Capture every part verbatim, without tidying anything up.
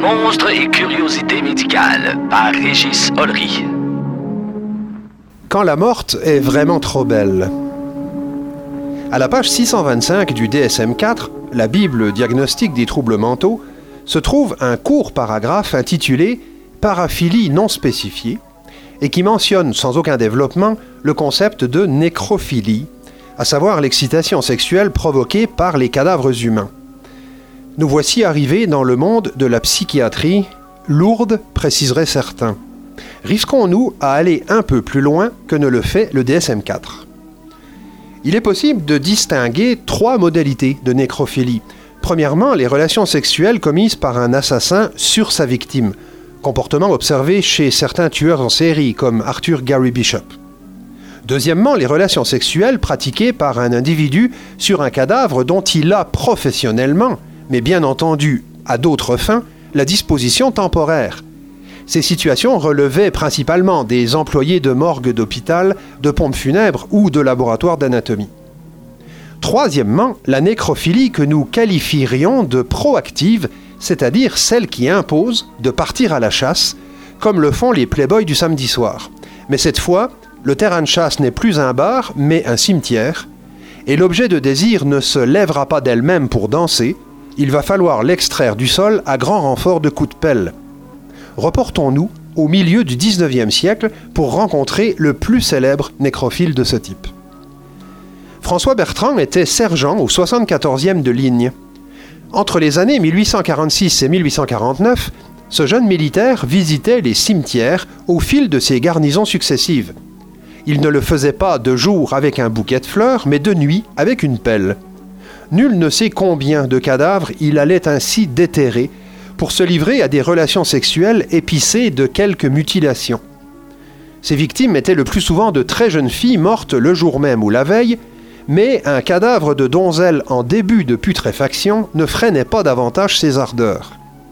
Monstres et curiosités médicales par Régis Ollery. Quand la morte est vraiment trop belle. À la page six cent vingt-cinq du D S M quatre, la Bible diagnostique des troubles mentaux, se trouve un court paragraphe intitulé « Paraphilie non spécifiée » et qui mentionne sans aucun développement le concept de nécrophilie, à savoir l'excitation sexuelle provoquée par les cadavres humains. Nous voici arrivés dans le monde de la psychiatrie, lourde, préciseraient certains. Risquons-nous à aller un peu plus loin que ne le fait le D S M quatre. Il est possible de distinguer trois modalités de nécrophilie. Premièrement, les relations sexuelles commises par un assassin sur sa victime, comportement observé chez certains tueurs en série comme Arthur Gary Bishop. Deuxièmement, les relations sexuelles pratiquées par un individu sur un cadavre dont il a professionnellement, mais bien entendu à d'autres fins, la disposition temporaire. Ces situations relevaient principalement des employés de morgue d'hôpital, de pompes funèbres ou de laboratoires d'anatomie. Troisièmement, la nécrophilie que nous qualifierions de proactive, c'est-à-dire celle qui impose de partir à la chasse, comme le font les playboys du samedi soir. Mais cette fois, le terrain de chasse n'est plus un bar, mais un cimetière, et l'objet de désir ne se lèvera pas d'elle-même pour danser, il va falloir l'extraire du sol à grand renfort de coups de pelle. Reportons-nous au milieu du dix-neuvième siècle pour rencontrer le plus célèbre nécrophile de ce type. François Bertrand était sergent au soixante-quatorzième de ligne. Entre les années mille huit cent quarante-six et mille huit cent quarante-neuf, ce jeune militaire visitait les cimetières au fil de ses garnisons successives. Il ne le faisait pas de jour avec un bouquet de fleurs, mais de nuit avec une pelle. Nul ne sait combien de cadavres il allait ainsi déterrer pour se livrer à des relations sexuelles épicées de quelques mutilations. Ces victimes étaient le plus souvent de très jeunes filles mortes le jour même ou la veille, mais un cadavre de donzelle en début de putréfaction ne freinait pas davantage ses ardeurs.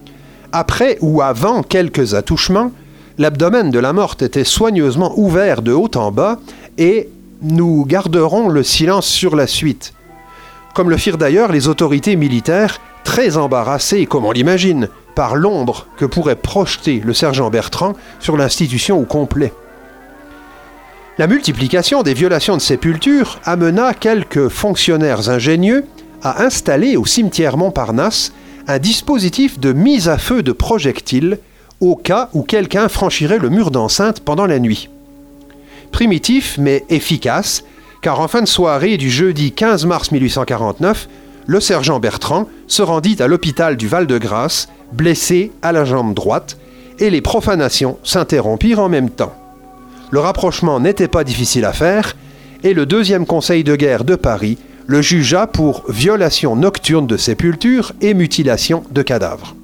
Après ou avant quelques attouchements, l'abdomen de la morte était soigneusement ouvert de haut en bas et nous garderons le silence sur la suite. Comme le firent d'ailleurs les autorités militaires, très embarrassées, comme on l'imagine, par l'ombre que pourrait projeter le sergent Bertrand sur l'institution au complet. La multiplication des violations de sépultures amena quelques fonctionnaires ingénieux à installer au cimetière Montparnasse un dispositif de mise à feu de projectiles au cas où quelqu'un franchirait le mur d'enceinte pendant la nuit. Primitif mais efficace, car en fin de soirée du jeudi quinze mars mille huit cent quarante-neuf, le sergent Bertrand se rendit à l'hôpital du Val-de-Grâce, blessé à la jambe droite, et les profanations s'interrompirent en même temps. Le rapprochement n'était pas difficile à faire, et le deuxième conseil de guerre de Paris le jugea pour violation nocturne de sépulture et mutilation de cadavres.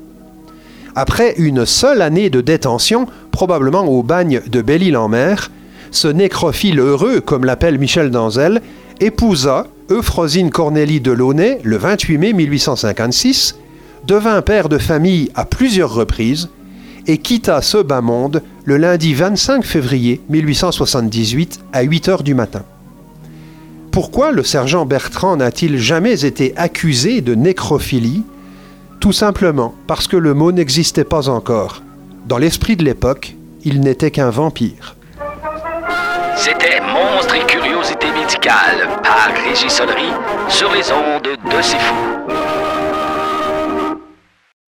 Après une seule année de détention, probablement au bagne de Belle-Île-en-Mer, ce nécrophile heureux, comme l'appelle Michel Danzel, épousa Euphrosine Cornélie de Launay le vingt-huit mai mille huit cent cinquante-six, devint père de famille à plusieurs reprises et quitta ce bas monde le lundi vingt-cinq février mille huit cent soixante-dix-huit à huit heures du matin. Pourquoi le sergent Bertrand n'a-t-il jamais été accusé de nécrophilie ? Tout simplement parce que le mot n'existait pas encore. Dans l'esprit de l'époque, il n'était qu'un vampire. C'était Monstres et curiosités médicales par Régis Ollery sur les ondes de C'est Fou.